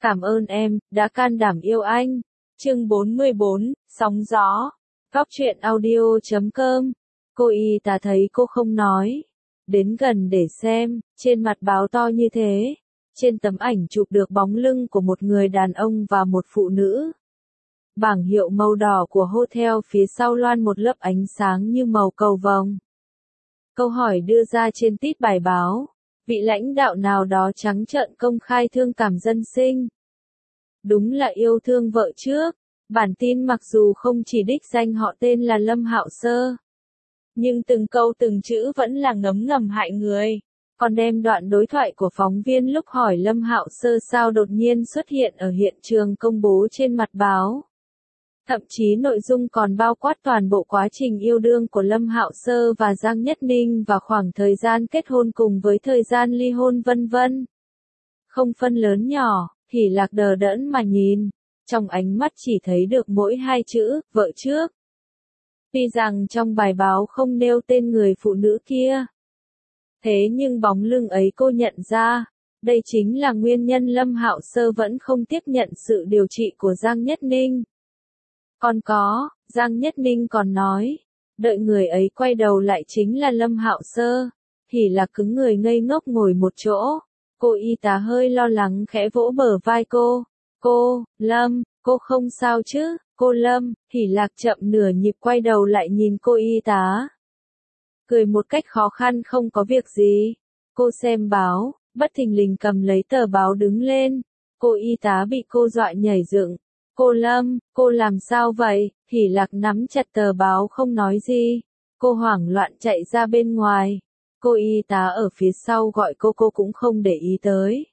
Cảm ơn em, đã can đảm yêu anh. Chương 44, Sóng gió. Góc truyện audio.com. Cô y tá thấy cô không nói. Đến gần để xem, trên mặt báo to như thế. Trên tấm ảnh chụp được bóng lưng của một người đàn ông và một phụ nữ. Bảng hiệu màu đỏ của hotel phía sau loan một lớp ánh sáng như màu cầu vồng. Câu hỏi đưa ra trên tít bài báo. Vị lãnh đạo nào đó trắng trợn công khai thương cảm dân sinh. Đúng là yêu thương vợ trước. Bản tin mặc dù không chỉ đích danh họ tên là Lâm Hạo Sơ, nhưng từng câu từng chữ vẫn là ngấm ngầm hại người. Còn đem đoạn đối thoại của phóng viên lúc hỏi Lâm Hạo Sơ sao đột nhiên xuất hiện ở hiện trường công bố trên mặt báo. Thậm chí nội dung còn bao quát toàn bộ quá trình yêu đương của Lâm Hạo Sơ và Giang Nhất Ninh và khoảng thời gian kết hôn cùng với thời gian ly hôn vân vân. Không phân lớn nhỏ, Hỷ Lạc đờ đẫn mà nhìn, trong ánh mắt chỉ thấy được mỗi hai chữ, vợ trước. Tuy rằng trong bài báo không nêu tên người phụ nữ kia. Thế nhưng bóng lưng ấy cô nhận ra, đây chính là nguyên nhân Lâm Hạo Sơ vẫn không tiếp nhận sự điều trị của Giang Nhất Ninh. Còn có, Giang Nhất Ninh còn nói, đợi người ấy quay đầu lại chính là Lâm Hạo Sơ. Hỷ Lạc cứng người ngây ngốc ngồi một chỗ. Cô y tá hơi lo lắng khẽ vỗ bờ vai cô. Cô, Lâm, cô không sao chứ, cô Lâm. Hỷ Lạc chậm nửa nhịp quay đầu lại nhìn cô y tá. Cười một cách khó khăn không có việc gì. Cô xem báo, bất thình lình cầm lấy tờ báo đứng lên. Cô y tá bị cô dọa nhảy dựng. Cô Lâm, cô làm sao vậy? Hỷ Lạc nắm chặt tờ báo không nói gì. Cô hoảng loạn chạy ra bên ngoài. Cô y tá ở phía sau gọi cô cũng không để ý tới.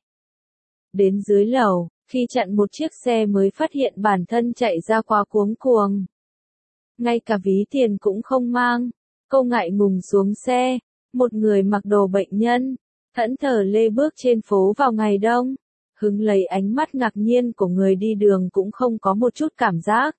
Đến dưới lầu, khi chặn một chiếc xe mới phát hiện bản thân chạy ra quá cuống cuồng. Ngay cả ví tiền cũng không mang. Cô ngại ngùng xuống xe. Một người mặc đồ bệnh nhân, thẫn thờ lê bước trên phố vào ngày đông. Hứng lấy ánh mắt ngạc nhiên của người đi đường cũng không có một chút cảm giác.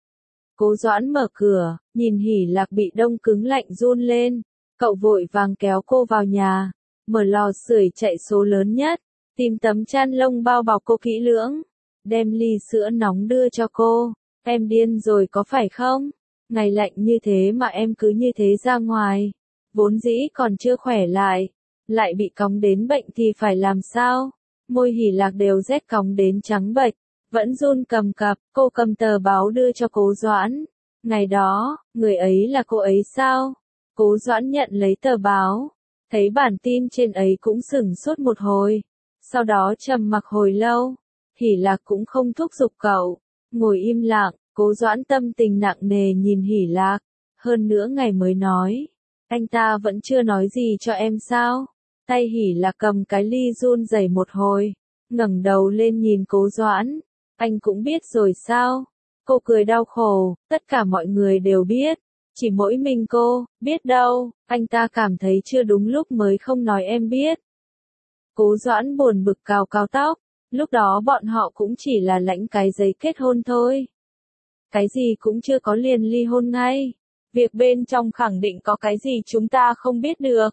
Cố Doãn mở cửa, nhìn Hỷ Lạc bị đông cứng lạnh run lên. Cậu vội vàng kéo cô vào nhà, mở lò sưởi chạy số lớn nhất, tìm tấm chăn lông bao bọc cô kỹ lưỡng, đem ly sữa nóng đưa cho cô. Em điên rồi có phải không? Ngày lạnh như thế mà em cứ như thế ra ngoài. Vốn dĩ còn chưa khỏe lại bị cóng đến bệnh thì phải làm sao? Môi Hỷ Lạc đều rét cóng đến trắng bệch, vẫn run cầm cập. Cô cầm tờ báo đưa cho Cố Doãn. Ngày đó, người ấy là cô ấy sao? Cố Doãn nhận lấy tờ báo, thấy bản tin trên ấy cũng sửng sốt một hồi, sau đó trầm mặc hồi lâu. Hỷ Lạc cũng không thúc giục cậu, ngồi im lặng. Cố Doãn tâm tình nặng nề nhìn Hỷ Lạc, hơn nữa ngày mới nói, anh ta vẫn chưa nói gì cho em sao? Tay Hỷ Lạc cầm cái ly run rẩy một hồi, ngẩng đầu lên nhìn Cố Doãn, anh cũng biết rồi sao? Cô cười đau khổ, tất cả mọi người đều biết. Chỉ mỗi mình cô, biết đâu, anh ta cảm thấy chưa đúng lúc mới không nói em biết. Cố Doãn buồn bực cào cào tóc, lúc đó bọn họ cũng chỉ là lãnh cái giấy kết hôn thôi. Cái gì cũng chưa có liền ly hôn ngay. Việc bên trong khẳng định có cái gì chúng ta không biết được.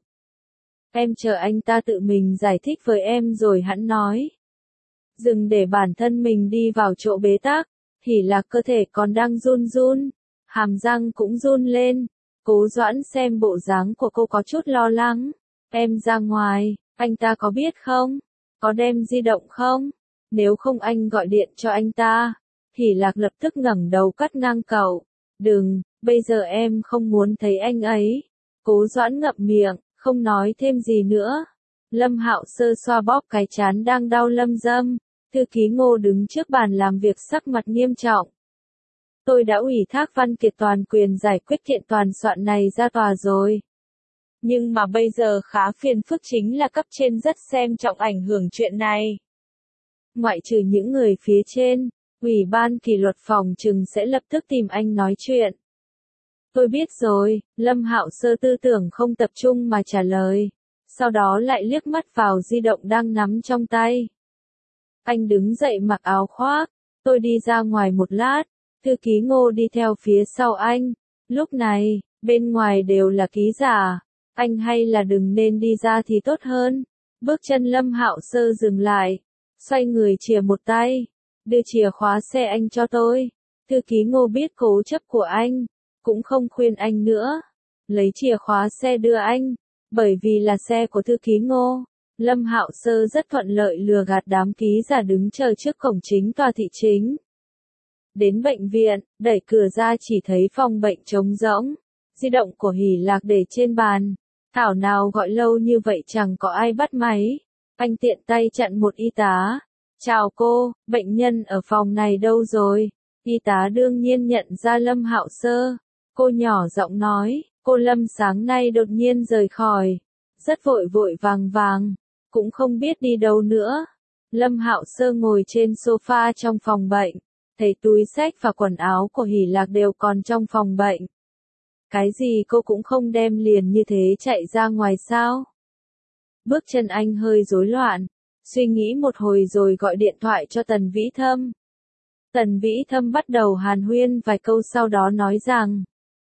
Em chờ anh ta tự mình giải thích với em rồi hẵng nói. Dừng để bản thân mình đi vào chỗ bế tắc, Hỷ Lạc cơ thể còn đang run run. Hàm răng cũng run lên. Cố Doãn xem bộ dáng của cô có chút lo lắng. Em ra ngoài, anh ta có biết không? Có đem di động không? Nếu không anh gọi điện cho anh ta. Hỷ Lạc lập tức ngẩng đầu cắt ngang cậu. Đừng, bây giờ em không muốn thấy anh ấy. Cố Doãn ngậm miệng, không nói thêm gì nữa. Lâm Hạo Sơ xoa bóp cái trán đang đau lâm dâm. Thư ký Ngô đứng trước bàn làm việc sắc mặt nghiêm trọng. Tôi đã ủy thác Văn Kiệt toàn quyền giải quyết kiện toàn soạn này ra tòa rồi. Nhưng mà bây giờ khá phiền phức chính là cấp trên rất xem trọng ảnh hưởng chuyện này. Ngoại trừ những người phía trên, Ủy ban kỷ luật phòng trừng sẽ lập tức tìm anh nói chuyện. Tôi biết rồi, Lâm Hạo Sơ tư tưởng không tập trung mà trả lời. Sau đó lại liếc mắt vào di động đang nắm trong tay. Anh đứng dậy mặc áo khoác, tôi đi ra ngoài một lát. Thư ký Ngô đi theo phía sau anh. Lúc này, bên ngoài đều là ký giả. Anh hay là đừng nên đi ra thì tốt hơn. Bước chân Lâm Hạo Sơ dừng lại. xoay người chìa một tay, đưa chìa khóa xe anh cho tôi. Thư ký Ngô biết cố chấp của anh, cũng không khuyên anh nữa, lấy chìa khóa xe đưa anh, bởi vì là xe của thư ký Ngô. Lâm Hạo Sơ rất thuận lợi lừa gạt đám ký giả đứng chờ trước cổng chính tòa thị chính. Đến bệnh viện, đẩy cửa ra chỉ thấy phòng bệnh trống rỗng, di động của Hỷ Lạc để trên bàn. Thảo nào gọi lâu như vậy chẳng có ai bắt máy. Anh tiện tay chặn một y tá. Chào cô, bệnh nhân ở phòng này đâu rồi? Y tá đương nhiên nhận ra Lâm Hạo Sơ. Cô nhỏ giọng nói, cô Lâm sáng nay đột nhiên rời khỏi. Rất vội vội vàng vàng, cũng không biết đi đâu nữa. Lâm Hạo Sơ ngồi trên sofa trong phòng bệnh, thấy túi xách và quần áo của Hỷ Lạc đều còn trong phòng bệnh. Cái gì cô cũng không đem liền như thế chạy ra ngoài sao? Bước chân anh hơi rối loạn, suy nghĩ một hồi rồi gọi điện thoại cho Tần Vĩ Thâm. Tần Vĩ Thâm bắt đầu hàn huyên vài câu sau đó nói rằng: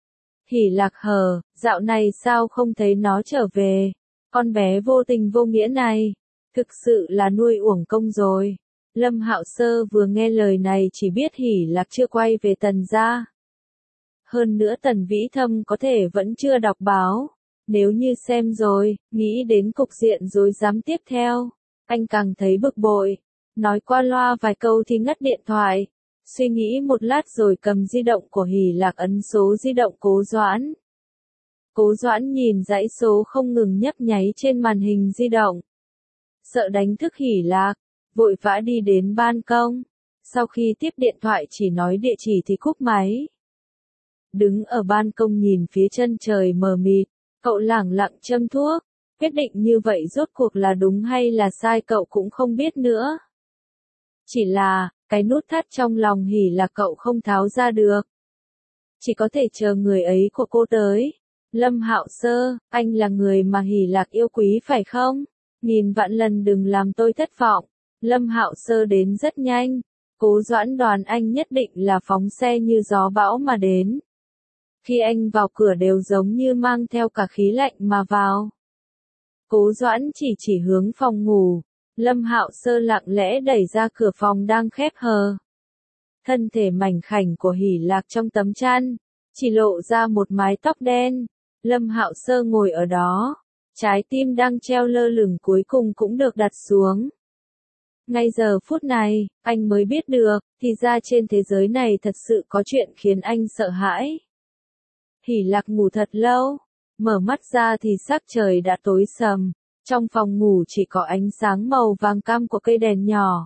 Hỷ Lạc hờ, dạo này sao không thấy nó trở về? Con bé vô tình vô nghĩa này, thực sự là nuôi uổng công rồi. Lâm Hạo Sơ vừa nghe lời này chỉ biết Hỷ Lạc chưa quay về Tần gia. Hơn nữa Tần Vĩ Thâm có thể vẫn chưa đọc báo. Nếu như xem rồi, nghĩ đến cục diện rối rắm tiếp theo, anh càng thấy bực bội. Nói qua loa vài câu thì ngắt điện thoại. Suy nghĩ một lát rồi cầm di động của Hỷ Lạc ấn số di động Cố Doãn. Cố Doãn nhìn dãy số không ngừng nhấp nháy trên màn hình di động. Sợ đánh thức Hỷ Lạc, vội vã đi đến ban công. Sau khi tiếp điện thoại chỉ nói địa chỉ thì cúp máy. Đứng ở ban công nhìn phía chân trời mờ mịt, cậu lẳng lặng châm thuốc. Quyết định như vậy rốt cuộc là đúng hay là sai cậu cũng không biết nữa. Chỉ là, cái nút thắt trong lòng Hỷ Lạc cậu không tháo ra được. Chỉ có thể chờ người ấy của cô tới. Lâm Hạo Sơ, anh là người mà Hỷ Lạc yêu quý phải không? Nghìn vạn lần đừng làm tôi thất vọng. Lâm Hạo Sơ đến rất nhanh. Cố Doãn đoán anh nhất định là phóng xe như gió bão mà đến. Khi anh vào cửa đều giống như mang theo cả khí lạnh mà vào. Cố Doãn chỉ hướng phòng ngủ. Lâm Hạo Sơ lặng lẽ đẩy ra cửa phòng đang khép hờ. Thân thể mảnh khảnh của Hỷ Lạc trong tấm chăn, chỉ lộ ra một mái tóc đen. Lâm Hạo Sơ ngồi ở đó, trái tim đang treo lơ lửng cuối cùng cũng được đặt xuống. Ngay giờ phút này, anh mới biết được, thì ra trên thế giới này thật sự có chuyện khiến anh sợ hãi. Hỷ Lạc ngủ thật lâu, mở mắt ra thì sắc trời đã tối sầm, trong phòng ngủ chỉ có ánh sáng màu vàng cam của cây đèn nhỏ.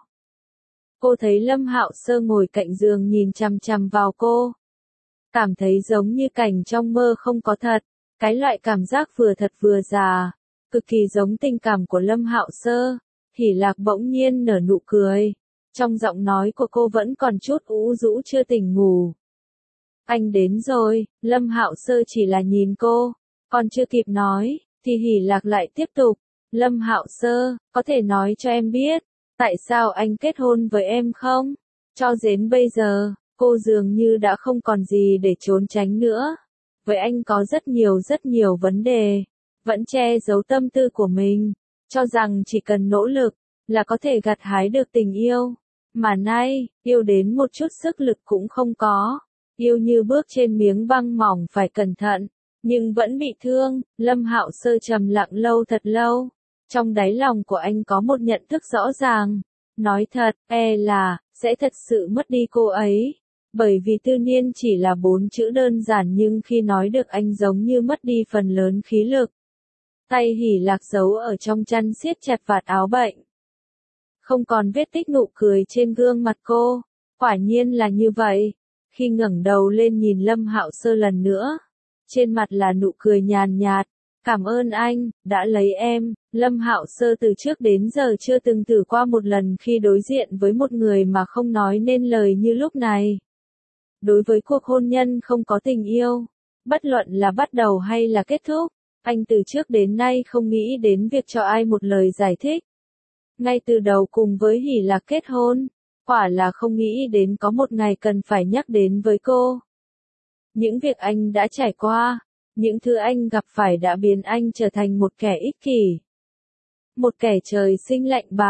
Cô thấy Lâm Hạo Sơ ngồi cạnh giường nhìn chằm chằm vào cô. Cảm thấy giống như cảnh trong mơ không có thật, cái loại cảm giác vừa thật vừa già, cực kỳ giống tình cảm của Lâm Hạo Sơ. Hỷ Lạc bỗng nhiên nở nụ cười, trong giọng nói của cô vẫn còn chút ủ rũ chưa tỉnh ngủ. Anh đến rồi, Lâm Hạo Sơ chỉ là nhìn cô, còn chưa kịp nói, thì Hỷ Lạc lại tiếp tục. Lâm Hạo Sơ, có thể nói cho em biết, tại sao anh kết hôn với em không? Cho đến bây giờ, cô dường như đã không còn gì để trốn tránh nữa. Với anh có rất nhiều vấn đề, vẫn che giấu tâm tư của mình, cho rằng chỉ cần nỗ lực, là có thể gặt hái được tình yêu. Mà nay, yêu đến một chút sức lực cũng không có. Yêu như bước trên miếng băng mỏng phải cẩn thận, nhưng vẫn bị thương. Lâm Hạo Sơ trầm lặng lâu thật lâu. Trong đáy lòng của anh có một nhận thức rõ ràng. Nói thật, là, sẽ thật sự mất đi cô ấy. Bởi vì Tư Niên chỉ là 4 chữ đơn giản nhưng khi nói được anh giống như mất đi phần lớn khí lực. Tay Hỷ Lạc giấu ở trong chăn siết chặt vạt áo bệnh. Không còn vết tích nụ cười trên gương mặt cô. Quả nhiên là như vậy. Khi ngẩng đầu lên nhìn Lâm Hạo Sơ lần nữa, trên mặt là nụ cười nhàn nhạt. Cảm ơn anh, đã lấy em. Lâm Hạo Sơ từ trước đến giờ chưa từng thử qua một lần khi đối diện với một người mà không nói nên lời như lúc này. Đối với cuộc hôn nhân không có tình yêu, bất luận là bắt đầu hay là kết thúc, anh từ trước đến nay không nghĩ đến việc cho ai một lời giải thích. Ngay từ đầu cùng với Hỷ Lạc kết hôn, quả là không nghĩ đến có một ngày cần phải nhắc đến với cô. Những việc anh đã trải qua, những thứ anh gặp phải đã biến anh trở thành một kẻ ích kỷ. Một kẻ trời sinh lạnh bạc,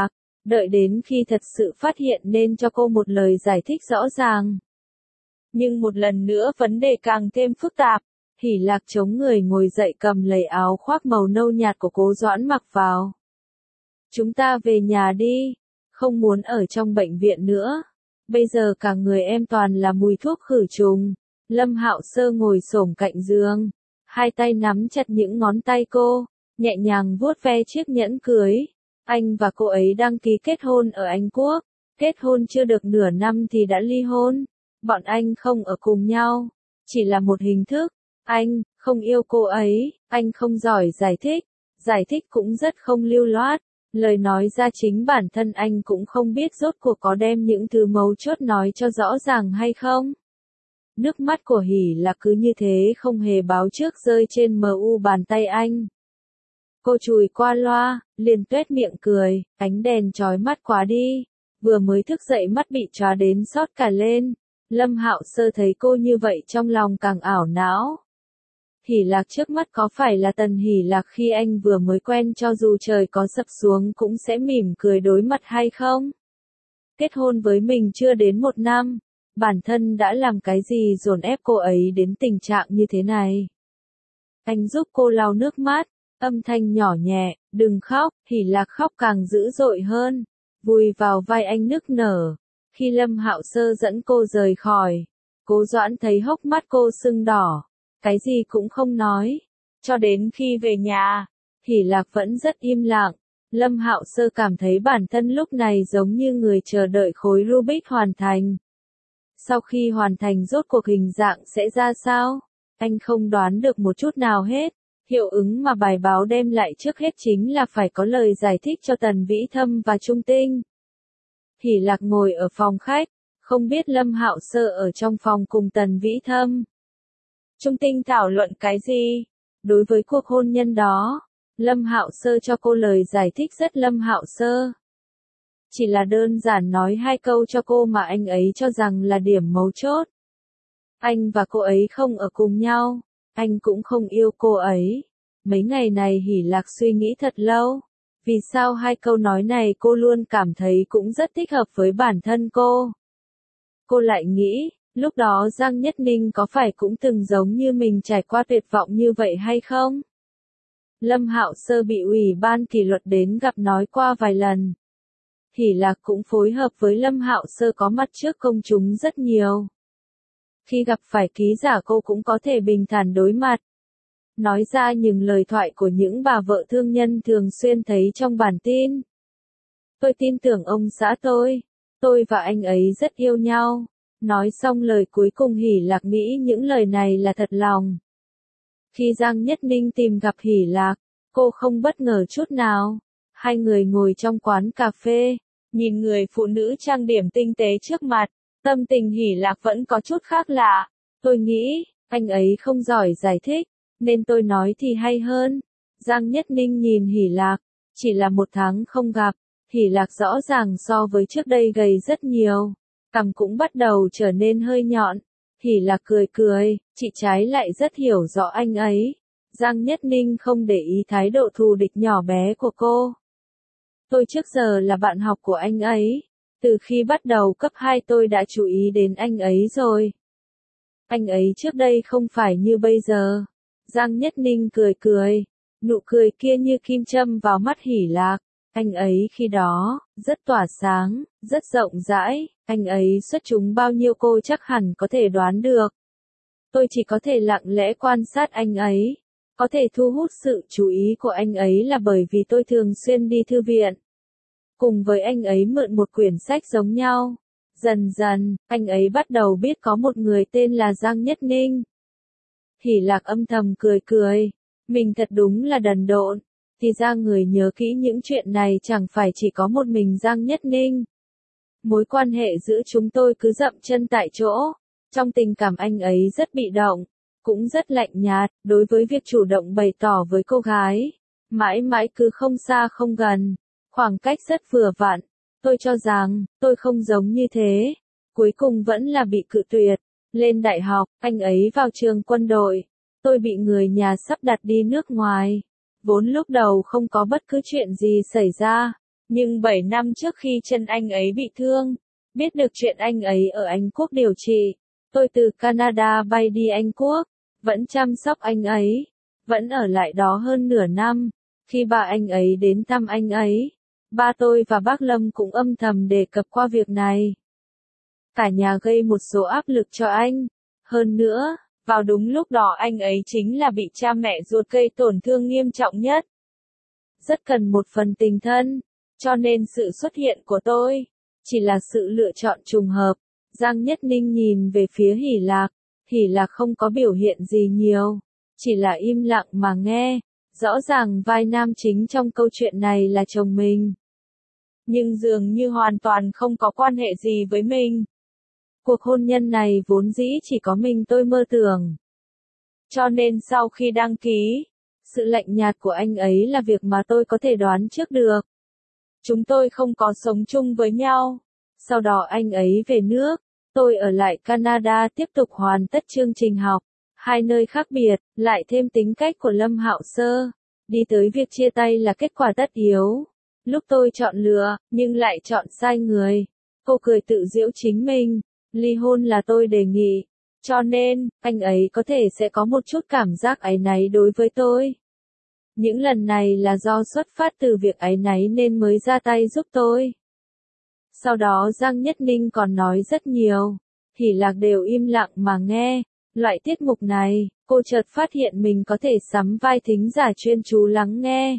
đợi đến khi thật sự phát hiện nên cho cô một lời giải thích rõ ràng. Nhưng một lần nữa vấn đề càng thêm phức tạp, Hỷ Lạc chống người ngồi dậy cầm lấy áo khoác màu nâu nhạt của Cố Doãn mặc vào. Chúng ta về nhà đi, không muốn ở trong bệnh viện nữa. Bây giờ cả người em toàn là mùi thuốc khử trùng. Lâm Hạo Sơ ngồi xổm cạnh giường, hai tay nắm chặt những ngón tay cô, nhẹ nhàng vuốt ve chiếc nhẫn cưới. Anh và cô ấy đăng ký kết hôn ở Anh Quốc, kết hôn chưa được nửa năm thì đã ly hôn. Bọn anh không ở cùng nhau, chỉ là một hình thức. Anh không yêu cô ấy, anh không giỏi giải thích cũng rất không lưu loát. Lời nói ra chính bản thân anh cũng không biết rốt cuộc có đem những thứ mấu chốt nói cho rõ ràng hay không. Nước mắt của Hỷ Lạc cứ như thế không hề báo trước rơi trên mu bàn tay anh. Cô chùi qua loa, liền tuét miệng cười, ánh đèn chói mắt quá đi. Vừa mới thức dậy mắt bị chóa đến sót cả lên. Lâm Hạo Sơ thấy cô như vậy trong lòng càng ảo não. Hỷ Lạc trước mắt có phải là Tần Hỷ Lạc khi anh vừa mới quen cho dù trời có sập xuống cũng sẽ mỉm cười đối mặt hay không? Kết hôn với mình chưa đến 1 năm, bản thân đã làm cái gì dồn ép cô ấy đến tình trạng như thế này? Anh giúp cô lau nước mắt, âm thanh nhỏ nhẹ, đừng khóc. Hỷ Lạc khóc càng dữ dội hơn, vùi vào vai anh nức nở. Khi Lâm Hạo Sơ dẫn cô rời khỏi, Cố Doãn thấy hốc mắt cô sưng đỏ, cái gì cũng không nói. Cho đến khi về nhà, Hỷ Lạc vẫn rất im lặng. Lâm Hạo Sơ cảm thấy bản thân lúc này giống như người chờ đợi khối Rubik hoàn thành. Sau khi hoàn thành rốt cuộc hình dạng sẽ ra sao? Anh không đoán được một chút nào hết. Hiệu ứng mà bài báo đem lại trước hết chính là phải có lời giải thích cho Tần Vĩ Thâm và Trung Tinh. Hỷ Lạc ngồi ở phòng khách, không biết Lâm Hạo Sơ ở trong phòng cùng Tần Vĩ Thâm. Trung Tinh thảo luận cái gì? Đối với cuộc hôn nhân đó, Lâm Hạo Sơ cho cô lời giải thích rất Lâm Hạo Sơ. Chỉ là đơn giản nói 2 câu cho cô mà anh ấy cho rằng là điểm mấu chốt. Anh và cô ấy không ở cùng nhau, anh cũng không yêu cô ấy. Mấy ngày này Hỷ Lạc suy nghĩ thật lâu. Vì sao 2 câu nói này cô luôn cảm thấy cũng rất thích hợp với bản thân cô. Cô lại nghĩ, lúc đó Giang Nhất Ninh có phải cũng từng giống như mình trải qua tuyệt vọng như vậy hay không? Lâm Hạo Sơ bị ủy ban kỷ luật đến gặp nói qua vài lần. Hỷ Lạc cũng phối hợp với Lâm Hạo Sơ có mặt trước công chúng rất nhiều. Khi gặp phải ký giả cô cũng có thể bình thản đối mặt. Nói ra những lời thoại của những bà vợ thương nhân thường xuyên thấy trong bản tin. Tôi tin tưởng ông xã tôi và anh ấy rất yêu nhau. Nói xong lời cuối cùng Hỷ Lạc nghĩ những lời này là thật lòng. Khi Giang Nhất Ninh tìm gặp Hỷ Lạc, cô không bất ngờ chút nào. 2 người ngồi trong quán cà phê, nhìn người phụ nữ trang điểm tinh tế trước mặt, tâm tình Hỷ Lạc vẫn có chút khác lạ. Tôi nghĩ, anh ấy không giỏi giải thích, nên tôi nói thì hay hơn. Giang Nhất Ninh nhìn Hỷ Lạc, chỉ là 1 tháng không gặp, Hỷ Lạc rõ ràng so với trước đây gầy rất nhiều, cằm cũng bắt đầu trở nên hơi nhọn. Hỷ Lạc cười cười, chị trái lại rất hiểu rõ anh ấy. Giang Nhất Ninh không để ý thái độ thù địch nhỏ bé của cô. Tôi trước giờ là bạn học của anh ấy, từ khi bắt đầu cấp 2 tôi đã chú ý đến anh ấy rồi. Anh ấy trước đây không phải như bây giờ. Giang Nhất Ninh cười cười, nụ cười kia như kim châm vào mắt Hỷ Lạc. Anh ấy khi đó, rất tỏa sáng, rất rộng rãi, anh ấy xuất chúng bao nhiêu cô chắc hẳn có thể đoán được. Tôi chỉ có thể lặng lẽ quan sát anh ấy. Có thể thu hút sự chú ý của anh ấy là bởi vì tôi thường xuyên đi thư viện. Cùng với anh ấy mượn một quyển sách giống nhau. Dần dần, anh ấy bắt đầu biết có một người tên là Giang Nhất Ninh. Hỷ Lạc âm thầm cười cười. Mình thật đúng là đần độn. Thì ra người nhớ kỹ những chuyện này chẳng phải chỉ có một mình Giang Nhất Ninh. Mối quan hệ giữa chúng tôi cứ dậm chân tại chỗ. Trong tình cảm anh ấy rất bị động, cũng rất lạnh nhạt, đối với việc chủ động bày tỏ với cô gái. Mãi mãi cứ không xa không gần, khoảng cách rất vừa vặn. Tôi cho rằng, tôi không giống như thế. Cuối cùng vẫn là bị cự tuyệt. Lên đại học, anh ấy vào trường quân đội. Tôi bị người nhà sắp đặt đi nước ngoài. Vốn lúc đầu không có bất cứ chuyện gì xảy ra. Nhưng 7 năm trước khi chân anh ấy bị thương, biết được chuyện anh ấy ở Anh Quốc điều trị, tôi từ Canada bay đi Anh Quốc, vẫn chăm sóc anh ấy, vẫn ở lại đó hơn nửa năm. Khi ba anh ấy đến thăm anh ấy, ba tôi và bác Lâm cũng âm thầm đề cập qua việc này. Cả nhà gây một số áp lực cho anh. Hơn nữa, vào đúng lúc đó anh ấy chính là bị cha mẹ ruột gây tổn thương nghiêm trọng nhất. Rất cần một phần tình thân, cho nên sự xuất hiện của tôi chỉ là sự lựa chọn trùng hợp. Giang Nhất Ninh nhìn về phía Hỷ Lạc không có biểu hiện gì nhiều, chỉ là im lặng mà nghe. Rõ ràng vai nam chính trong câu chuyện này là chồng mình, nhưng dường như hoàn toàn không có quan hệ gì với mình. Cuộc hôn nhân này vốn dĩ chỉ có mình tôi mơ tưởng. Cho nên sau khi đăng ký, sự lạnh nhạt của anh ấy là việc mà tôi có thể đoán trước được. Chúng tôi không có sống chung với nhau. Sau đó anh ấy về nước, tôi ở lại Canada tiếp tục hoàn tất chương trình học. Hai nơi khác biệt, lại thêm tính cách của Lâm Hạo Sơ. Đi tới việc chia tay là kết quả tất yếu. Lúc tôi chọn lựa, nhưng lại chọn sai người. Cô cười tự giễu chính mình. Ly hôn là tôi đề nghị. Cho nên, anh ấy có thể sẽ có một chút cảm giác áy náy đối với tôi. Những lần này là do xuất phát từ việc áy náy nên mới ra tay giúp tôi. Sau đó Giang Nhất Ninh còn nói rất nhiều. Hỷ Lạc đều im lặng mà nghe. Loại tiết mục này, cô chợt phát hiện mình có thể sắm vai thính giả chuyên chú lắng nghe.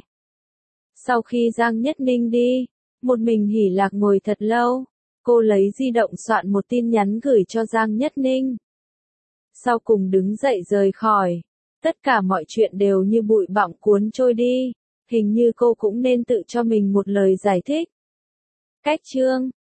Sau khi Giang Nhất Ninh đi, một mình Hỷ Lạc ngồi thật lâu. Cô lấy di động soạn một tin nhắn gửi cho Giang Nhất Ninh. Sau cùng đứng dậy rời khỏi. Tất cả mọi chuyện đều như bụi bặm cuốn trôi đi. Hình như cô cũng nên tự cho mình một lời giải thích. Cách chương